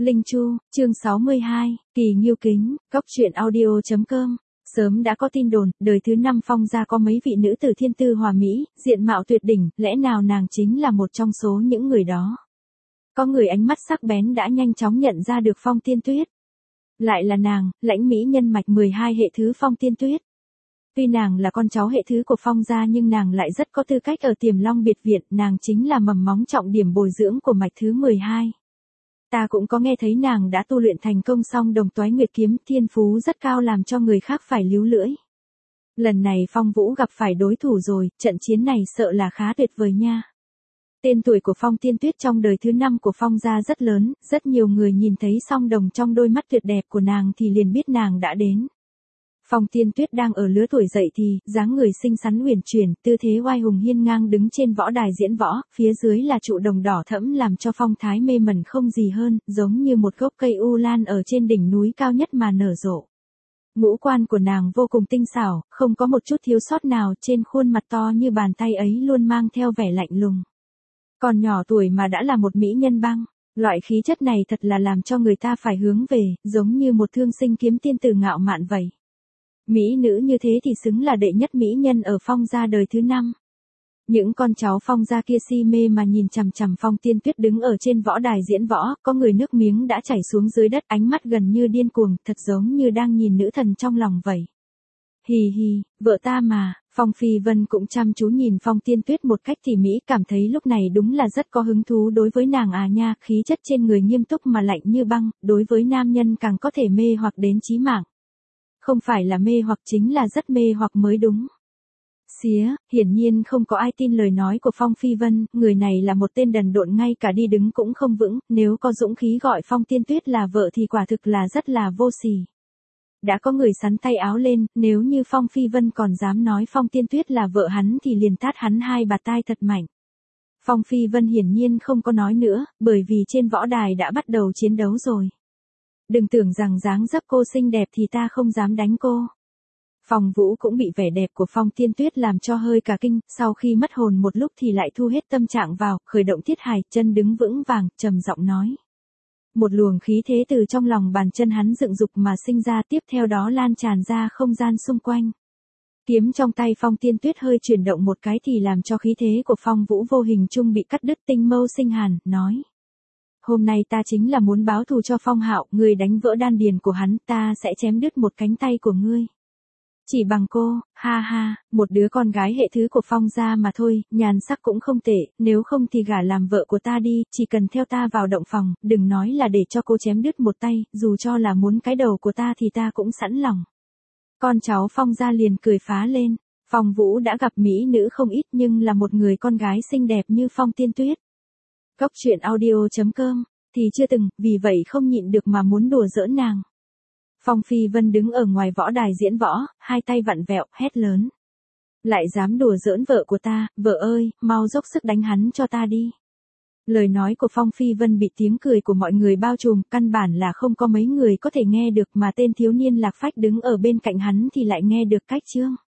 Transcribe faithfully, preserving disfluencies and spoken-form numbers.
Linh Chu, chương sáu mươi hai, Kỳ Nghiêu Kính, Cốc truyện audio chấm com. Sớm đã có tin đồn, đời thứ năm Phong gia có mấy vị nữ tử thiên tư hòa mỹ, diện mạo tuyệt đỉnh, lẽ nào nàng chính là một trong số những người đó? Có người ánh mắt sắc bén đã nhanh chóng nhận ra được Phong Tiên Tuyết. Lại là nàng, lãnh mỹ nhân mạch mười hai hệ thứ Phong Tiên Tuyết. Tuy nàng là con cháu hệ thứ của Phong gia nhưng nàng lại rất có tư cách ở Tiềm Long biệt viện, nàng chính là mầm móng trọng điểm bồi dưỡng của mạch thứ mười hai. Ta cũng có nghe thấy nàng đã tu luyện thành công song đồng toái nguyệt kiếm, thiên phú rất cao làm cho người khác phải líu lưỡi. Lần này Phong Vũ gặp phải đối thủ rồi, trận chiến này sợ là khá tuyệt vời nha. Tên tuổi của Phong Tiên Tuyết trong đời thứ năm của Phong gia rất lớn, rất nhiều người nhìn thấy song đồng trong đôi mắt tuyệt đẹp của nàng thì liền biết nàng đã đến. Phong Tiên Tuyết đang ở lứa tuổi dậy thì, dáng người xinh xắn huyền chuyển, tư thế oai hùng hiên ngang đứng trên võ đài diễn võ, phía dưới là trụ đồng đỏ thẫm làm cho phong thái mê mẩn không gì hơn, giống như một gốc cây u lan ở trên đỉnh núi cao nhất mà nở rộ. Ngũ quan của nàng vô cùng tinh xảo, không có một chút thiếu sót nào, trên khuôn mặt to như bàn tay ấy luôn mang theo vẻ lạnh lùng. Còn nhỏ tuổi mà đã là một mỹ nhân băng, loại khí chất này thật là làm cho người ta phải hướng về, giống như một thương sinh kiếm tiên tử ngạo mạn vậy. Mỹ nữ như thế thì xứng là đệ nhất mỹ nhân ở Phong gia đời thứ năm. Những con cháu Phong gia kia si mê mà nhìn chằm chằm Phong Tiên Tuyết đứng ở trên võ đài diễn võ, có người nước miếng đã chảy xuống dưới đất, ánh mắt gần như điên cuồng, thật giống như đang nhìn nữ thần trong lòng vậy. Hì hì, vợ ta mà, Phong Phi Vân cũng chăm chú nhìn Phong Tiên Tuyết một cách tỉ mỉ, cảm thấy lúc này đúng là rất có hứng thú đối với nàng à nha, khí chất trên người nghiêm túc mà lạnh như băng, đối với nam nhân càng có thể mê hoặc đến chí mạng. Không phải là mê hoặc chính là rất mê hoặc mới đúng. Xía, hiển nhiên không có ai tin lời nói của Phong Phi Vân, người này là một tên đần độn ngay cả đi đứng cũng không vững, nếu có dũng khí gọi Phong Tiên Tuyết là vợ thì quả thực là rất là vô sỉ. Đã có người sắn tay áo lên, nếu như Phong Phi Vân còn dám nói Phong Tiên Tuyết là vợ hắn thì liền tát hắn hai bạt tai thật mạnh. Phong Phi Vân hiển nhiên không có nói nữa, bởi vì trên võ đài đã bắt đầu chiến đấu rồi. Đừng tưởng rằng dáng dấp cô xinh đẹp thì ta không dám đánh cô. Phong Vũ cũng bị vẻ đẹp của Phong Tiên Tuyết làm cho hơi cả kinh, sau khi mất hồn một lúc thì lại thu hết tâm trạng vào, khởi động thiết hài, chân đứng vững vàng, trầm giọng nói. Một luồng khí thế từ trong lòng bàn chân hắn dựng dục mà sinh ra, tiếp theo đó lan tràn ra không gian xung quanh. Kiếm trong tay Phong Tiên Tuyết hơi chuyển động một cái thì làm cho khí thế của Phong Vũ vô hình chung bị cắt đứt, tinh mâu sinh hàn, nói. Hôm nay ta chính là muốn báo thù cho Phong Hạo, ngươi đánh vỡ đan điền của hắn, ta sẽ chém đứt một cánh tay của ngươi. Chỉ bằng cô, ha ha, một đứa con gái hệ thứ của Phong gia mà thôi, nhàn sắc cũng không tệ, nếu không thì gả làm vợ của ta đi, chỉ cần theo ta vào động phòng, đừng nói là để cho cô chém đứt một tay, dù cho là muốn cái đầu của ta thì ta cũng sẵn lòng. Con cháu Phong gia liền cười phá lên, Phong Vũ đã gặp mỹ nữ không ít nhưng là một người con gái xinh đẹp như Phong Tiên Tuyết. Cốc truyện audio chấm com, thì chưa từng, vì vậy không nhịn được mà muốn đùa giỡn nàng. Phong Phi Vân đứng ở ngoài võ đài diễn võ, hai tay vặn vẹo, hét lớn. Lại dám đùa giỡn vợ của ta, vợ ơi, mau dốc sức đánh hắn cho ta đi. Lời nói của Phong Phi Vân bị tiếng cười của mọi người bao trùm, căn bản là không có mấy người có thể nghe được mà tên thiếu niên Lạc Phách đứng ở bên cạnh hắn thì lại nghe được cách chương.